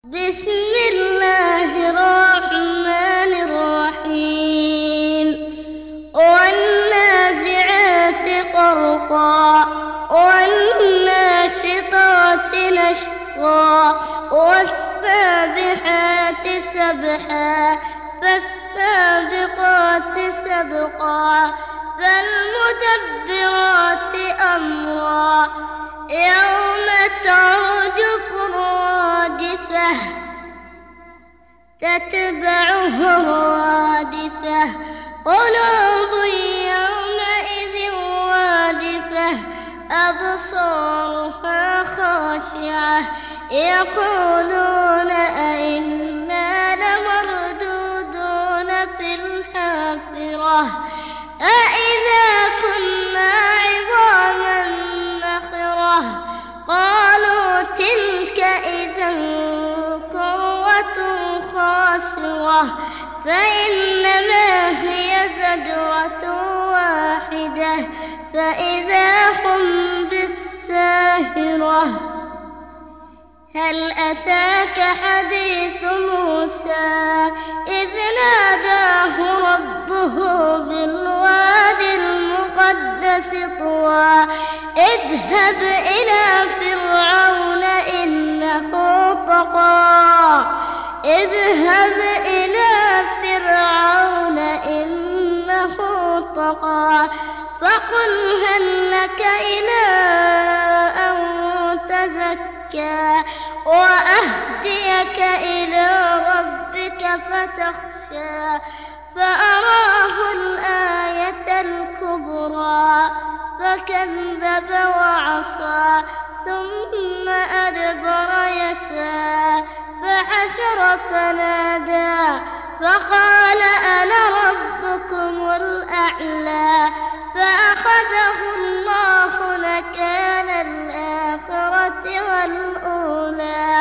بسم الله الرحمن الرحيم والنازعات غرقا والناشطات نشطا والسابحات سبحا فالسابقات سبقا فالمدبرات أمرا يوم ترجف الرادفة تتبعها الرادفة قلوب يومئذ واجفة أبصارها خاشعة يقولون أئنا لمردودون في الحافرة أئذا كنا عظاما نخرة قالوا تلك إذا كرة خاسرة فإنما هي زجرة واحدة فإذا هم بالساهرة هل أتاك حديث موسى إذ ناداه ربه بالوادي المقدس طوى اذهب إلى فرعون إنه طغى اذهب إلى فرعون إنه طغى فقل هل لك إلى أن تزكى وأهديك إلى ربك فتخشى فأراه الآية الكبرى فكذب وعصى ثم أدبر يسعى فحشر فنادى فقال أنا ربكم الأعلى فأخذه الله نكال الآخرة والأولى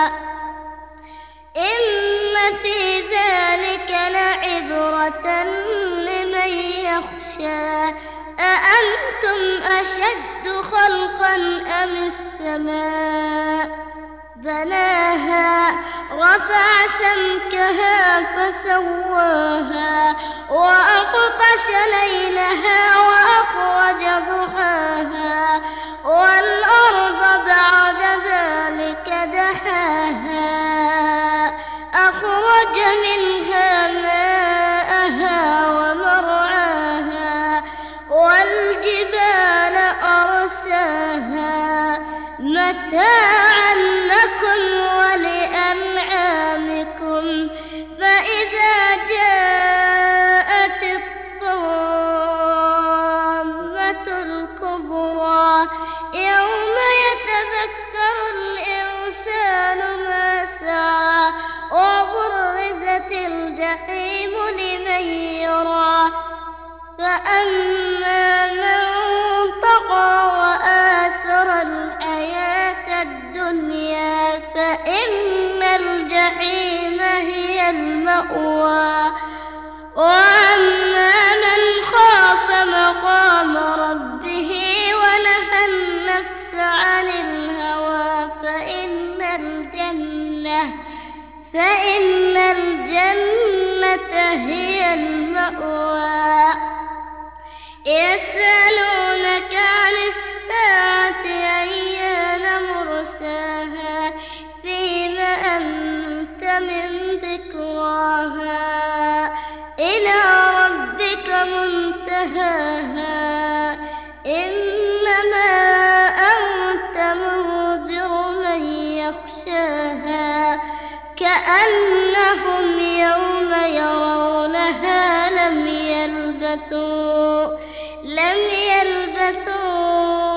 إن في ذلك لعبرة لمن يخشى أأنتم أشد خلقا أم السماء بناها رفع سمكها فسواها وأغطش ليلها وأخرج ضحاها والأرض بعد ذلك دحاها أخرج منها ماءها ومرعاها والجبال أرساها متاعا لكم ولأنعامكم فإذا جاءت الطامة الكبرى يوم يتذكر الإنسان ما سعى وبرزت الجحيم لمن يرى فأما من طغى وآثر الحياة الدنيا فإن الجحيم هي المأوى وأما من خاف مقام ربه ونهى النفس عن الهوى فإن الجنة هي المأوى يسألونك عن الساعة أيان مرساها فيما أنت من ذكراها إلى ربك منتهاها إنما أنت منذر من يخشاها كأنهم يوم يرونها لم يلبثوا